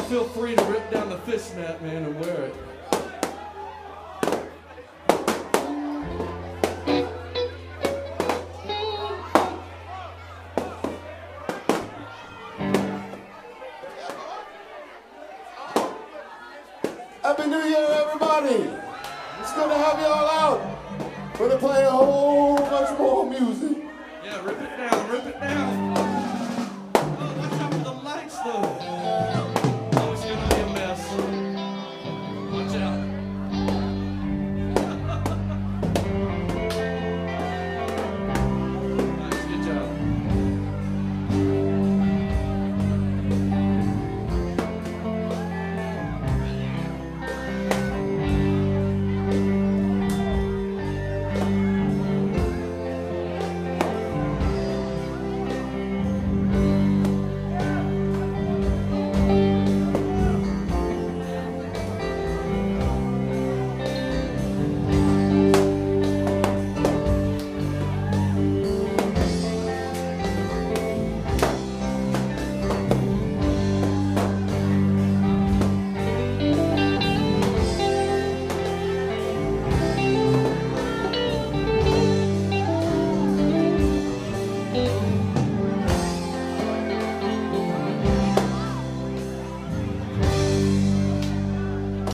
feel free to rip down the fishnet, man, and wear it. Happy New Year, everybody! It's good to have you all out. We're gonna play a whole bunch more music. Yeah, rip it down, rip it down.